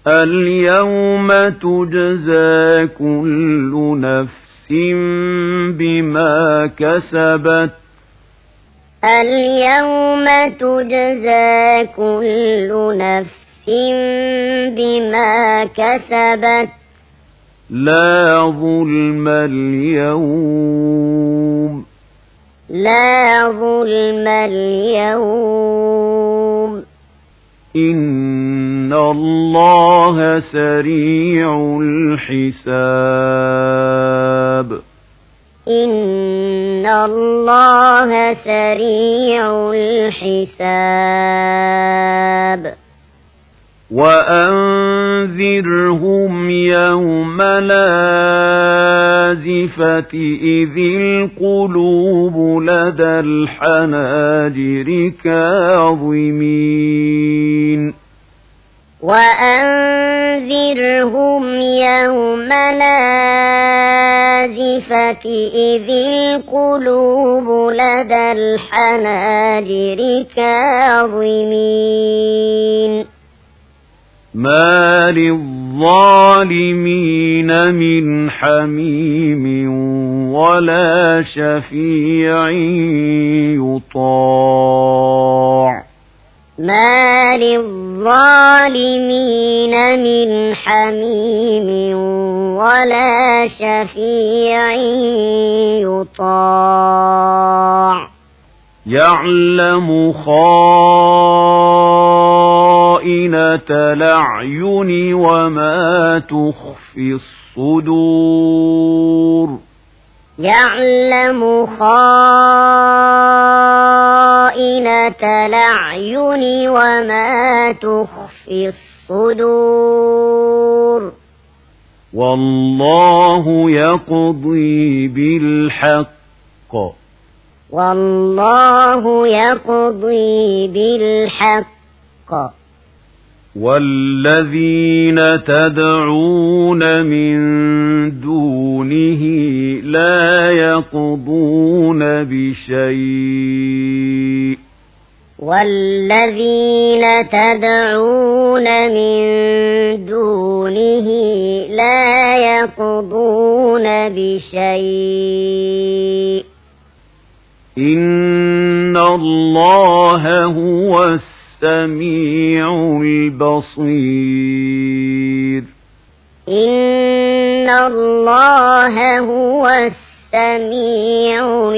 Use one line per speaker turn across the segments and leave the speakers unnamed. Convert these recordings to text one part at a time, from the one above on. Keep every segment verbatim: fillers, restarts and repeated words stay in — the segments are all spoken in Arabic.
اليوم تجزى كل نفس بما كسبت
اليوم تجزى كل نفس بما كسبت
لا ظلم اليوم
لا ظلم اليوم
إن الله سريع الحساب
إن الله سريع الحساب
وأنذرهم يوم الآزفة إذ القلوب لدى الحناجر كاظمين
وأنذرهم يوم الآزفة إذ القلوب لدى الحناجر كاظمين
ما للظالمين من حميم ولا شفيع يطاع
ما للظالمين من حميم ولا شفيع يطاع
يعلم خائنة الأعين وما تخفي الصدور
يعلم خائنة الأعين وما تخفي الصدور
والله يقضي بالحق
والله يقضي بالحق
والذين تدعون من دونه لا يقضون بشيء
والذين تدعون من دونه لا يقضون بشيء
إن الله هو السميع البصير
إن الله هو السميع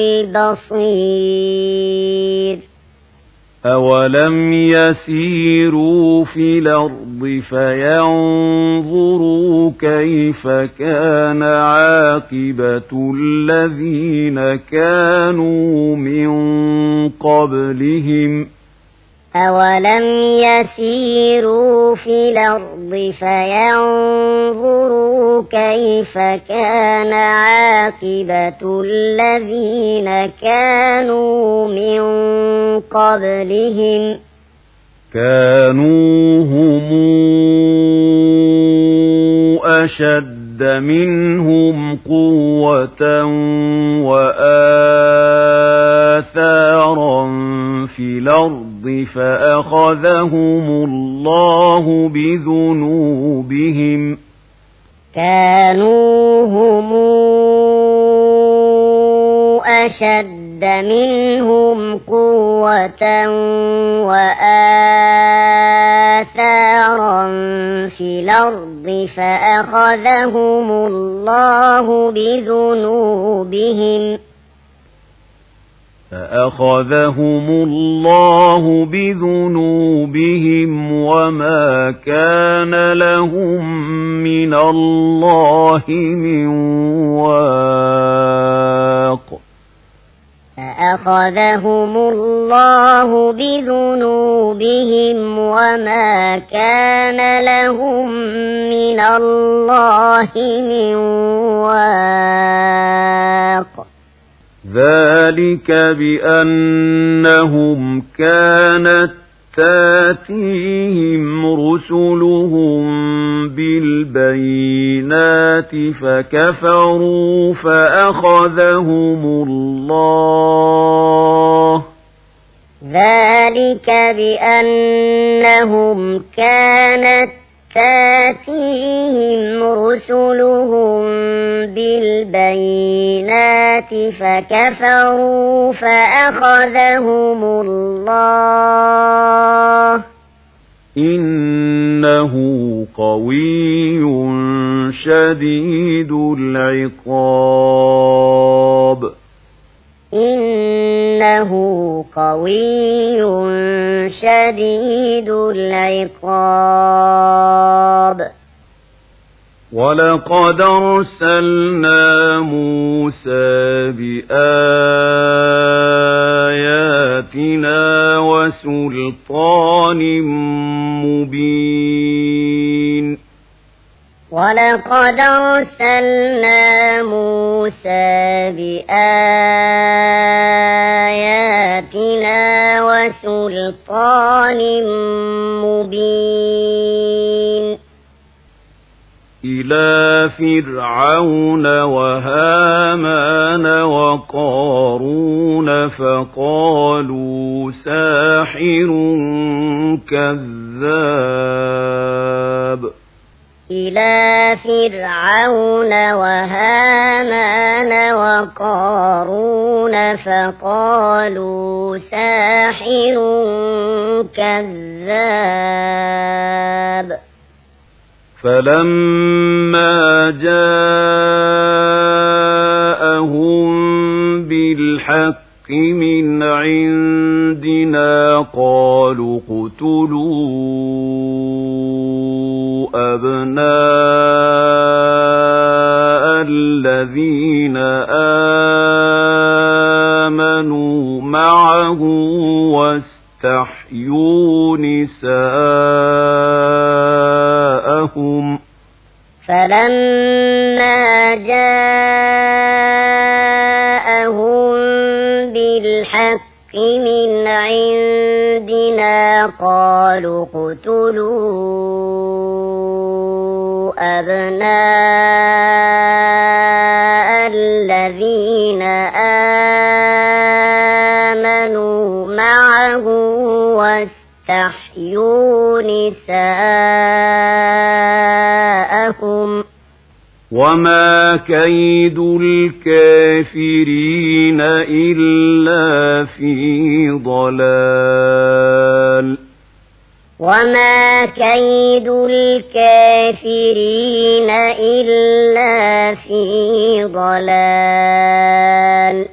البصير
أولم يسيروا في الأرض فينظروا كيف كان عاقبة الذين كانوا من قبلهم
أولم يسيروا في الأرض فينظروا كيف كان عاقبة الذين كانوا من قبلهم
كانوا هم أشد منهم قوة وآثارا في الأرض فأخذهم الله بذنوبهم
كانوا هم أشد منهم قوة وآثارا في الأرض فأخذهم الله بذنوبهم
فأخذهم الله بذنوبهم وما كان لهم من الله من واق
فأخذهم الله بذنوبهم وما كان لهم من الله من واق
ذلك بأنهم كانت تاتيهم رسلهم بالبينات فكفروا فأخذهم الله
ذلك بأنهم كانت تأتيهم رسلهم بالبينات فكفروا فأخذهم الله
إنه قوي شديد العقاب
إنه قوي شديد العقاب
ولقد أرسلنا موسى بآياتنا وسلطان مبين
ولقد أرسلنا موسى بآياتنا وسلطان مبين
إلى فرعون وهامان وقارون فقالوا ساحر كذاب
إلى فرعون وهامان وقارون فقالوا ساحر كذاب
فلما جاءهم بالحق من عندنا قالوا اقتلوا أبناء الذين آمنوا معه واستحيوا نساءهم
فلما جاءهم بالحق من عندنا قالوا اقتلوا أبناء الذين آمنوا معه واستحيوا نساءهم
وما كيد الكافرين إلا في ضلال
وما كيد الكافرين إلا في ضلال